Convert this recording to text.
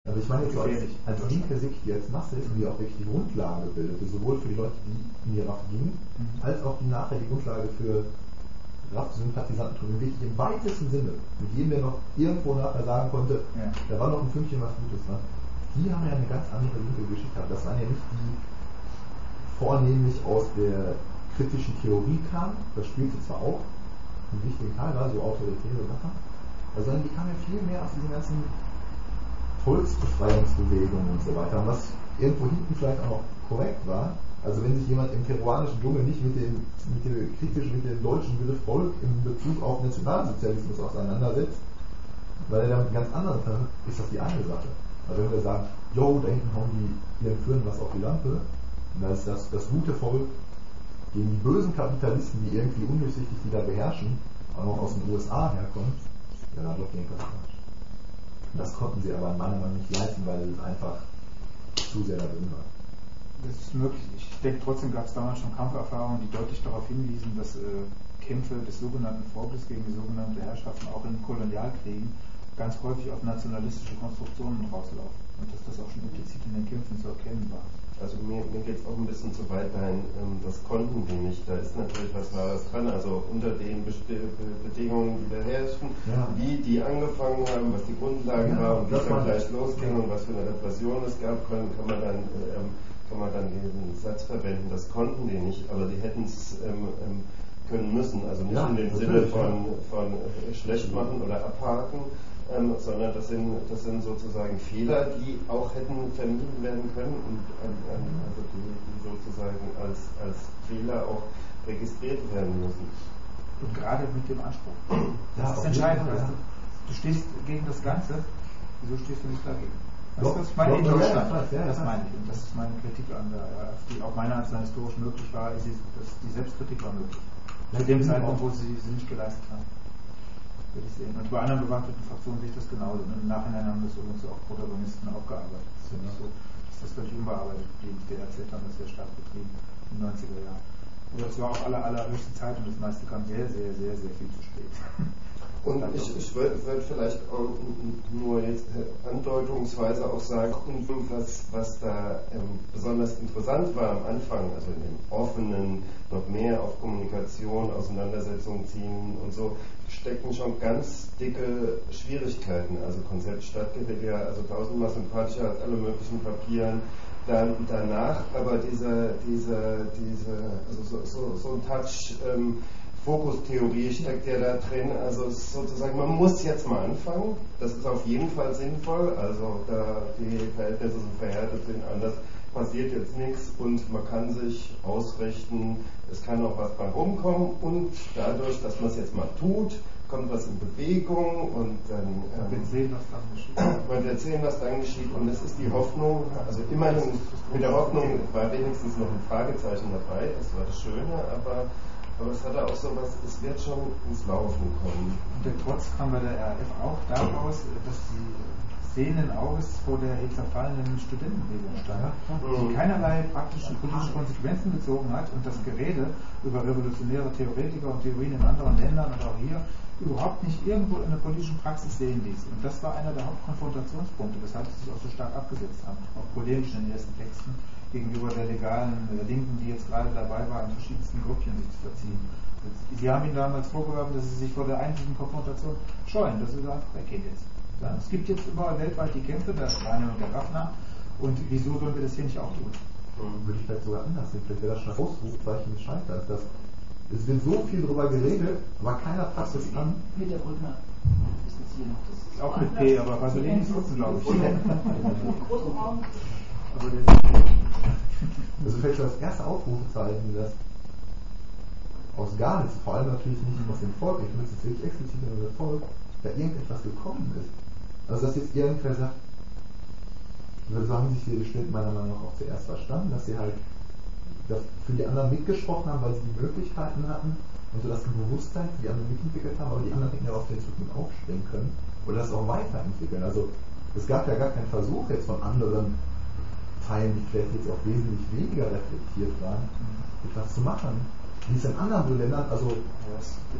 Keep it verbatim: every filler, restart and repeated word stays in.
Also ich meine jetzt so als, als linke Sicht, die als Masse ist und die auch wirklich die Grundlage bildete, sowohl für die Leute, die in die R A F gingen, mhm. als auch die nachher die Grundlage für R A F-Sympathisantentum, wirklich im weitesten Sinne, mit jedem, der noch irgendwo nachher sagen konnte, ja. da war noch ein Fünkchen was Gutes, ne? Die haben ja eine ganz andere linke Geschichte gehabt. Das waren ja nicht die vornehmlich aus der kritischen Theorie kamen, das spielte zwar auch einen wichtigen Teil, war so autoritäre Sachen, sondern die kamen ja viel mehr aus diesen ganzen Volksbefreiungsbewegungen und so weiter. Und was irgendwo hinten vielleicht auch noch korrekt war, also wenn sich jemand im peruanischen Dschungel nicht mit dem, mit dem kritisch mit dem deutschen Begriff Volk in Bezug auf Nationalsozialismus auseinandersetzt, weil er damit ganz anderen kann, ist das die eine Sache. Also wenn wir sagen, yo, da hinten hauen die ihren Führen was auf die Lampe, und da ist das, das gute Volk gegen die bösen Kapitalisten, die irgendwie undurchsichtig die da beherrschen, auch noch aus den U S A herkommen, ja, da läuft irgendwas falsch. Das konnten sie aber meiner Meinung nach nicht leisten, weil es einfach zu sehr da drin war. Das ist möglich. Ich denke, trotzdem gab es damals schon Kampferfahrungen, die deutlich darauf hinwiesen, dass äh, Kämpfe des sogenannten Volkes gegen die sogenannte Herrschaften auch in Kolonialkriegen ganz häufig auf nationalistische Konstruktionen rauslaufen. Und dass das auch schon implizit in den Kämpfen zu erkennen war. Also mir, mir geht es auch ein bisschen zu weit dahin, ähm, das konnten die nicht. Da ist natürlich was Wahres dran. Also unter den Best- Bedingungen, die da herrschen, ja. wie die angefangen haben, was die Grundlage ja, war und wie es dann gleich losging und was für eine Repression es gab, können, kann man dann ähm, kann man dann diesen Satz verwenden. Das konnten die nicht, aber die hätten es ähm, ähm, können müssen. Also nicht ja, in dem Sinne von, von schlecht machen oder abhaken, Ähm, sondern das sind, das sind sozusagen Fehler, die auch hätten vermieden werden können und ähm, also die, die sozusagen als, als Fehler auch registriert werden müssen. Und gerade mit dem Anspruch. Das ja, ist entscheidend. Ja. Du stehst gegen das Ganze, wieso stehst du nicht dagegen? Das, das meine ich in Deutschland. Das meine ich. Und das ist meine Kritik an der R A F, die auch meiner Ansicht nach historisch möglich war, ist, dass die Selbstkritik war möglich. Zu dem Zeitpunkt, wo sie sie nicht geleistet haben. Würde ich sehen. Und bei anderen bewaffneten Fraktionen sehe ich das genauso. Im Nachhinein haben das übrigens auch Protagonisten aufgearbeitet. Das ist ja nicht so, dass das völlig unbearbeitet blieb. Die D R Z haben das sehr stark betrieben in den neunziger Jahren. Aber es war auch aller, allerhöchste Zeit und das meiste kam sehr, sehr, sehr, sehr viel zu spät. Und ich, ich würde würd vielleicht auch nur jetzt andeutungsweise auch sagen, was, was da ähm, besonders interessant war am Anfang, also in dem offenen, noch mehr auf Kommunikation, Auseinandersetzung ziehen und so, stecken schon ganz dicke Schwierigkeiten. Also Konzept Stadtguerilla, also tausendmal sympathischer als alle möglichen Papieren. Dann danach aber diese, diese, diese, also so, so, so ein Touch ähm, Fokustheorie steckt ja da drin, also sozusagen, man muss jetzt mal anfangen, das ist auf jeden Fall sinnvoll, also da die Verhältnisse so verhärtet sind, anders passiert jetzt nichts und man kann sich ausrichten, es kann auch was bei rumkommen und dadurch, dass man es jetzt mal tut, kommt was in Bewegung und dann ähm, wir sehen, was dann geschieht. Man wird sehen, was dann geschieht und es ist die Hoffnung, also immerhin mit der Hoffnung war wenigstens noch ein Fragezeichen dabei, das war das Schöne, aber Aber es hatte auch so was, es wird schon ins Laufen kommen. Und der Trotz kam bei der R A F auch daraus, dass sie sehenden Auges vor der zerfallenen Studentenbewegung stand, die keinerlei praktischen politischen Konsequenzen gezogen hat und das Gerede über revolutionäre Theoretiker und Theorien in anderen Ländern und auch hier überhaupt nicht irgendwo in der politischen Praxis sehen ließ. Und das war einer der Hauptkonfrontationspunkte, weshalb sie sich auch so stark abgesetzt haben, auch polemisch in den ersten Texten, gegenüber der legalen der Linken, die jetzt gerade dabei war, in verschiedensten Gruppchen sich zu verziehen. Sie haben ihnen damals vorgeworfen, dass sie sich vor der eigentlichen Konfrontation scheuen, dass sie sagen, wer geht jetzt? Es gibt jetzt überall weltweit die Kämpfe, der Steine und der Raffner, und wieso sollen wir das hier nicht auch tun? Würde ich vielleicht sogar anders sehen, vielleicht wäre das schon ein Ausrufzeichen des Scheiterns, dass es wird so viel darüber geredet, aber keiner fasst es an. Mit der Rückner ist jetzt hier noch das. Auch mit P, aber Vaseline ist unten, glaube ich. Großen Raum. Aber der also vielleicht schon das erste Aufrufezeichen, dass aus gar nichts, vor allem natürlich nicht aus dem Volk, ich will es jetzt wirklich explizit über das Volk, da irgendetwas gekommen ist. Also dass jetzt irgendwer sagt, so haben sich die Studenten meiner Meinung nach auch zuerst verstanden, dass sie halt für die anderen mitgesprochen haben, weil sie die Möglichkeiten hatten und so das Bewusstsein für die anderen mitentwickelt haben, aber die anderen hätten ja auf den Zug aufspringen können oder das auch weiterentwickeln. Also es gab ja gar keinen Versuch jetzt von anderen Teilen, die vielleicht jetzt auch wesentlich weniger reflektiert waren, etwas zu machen. Wie es in anderen Ländern, also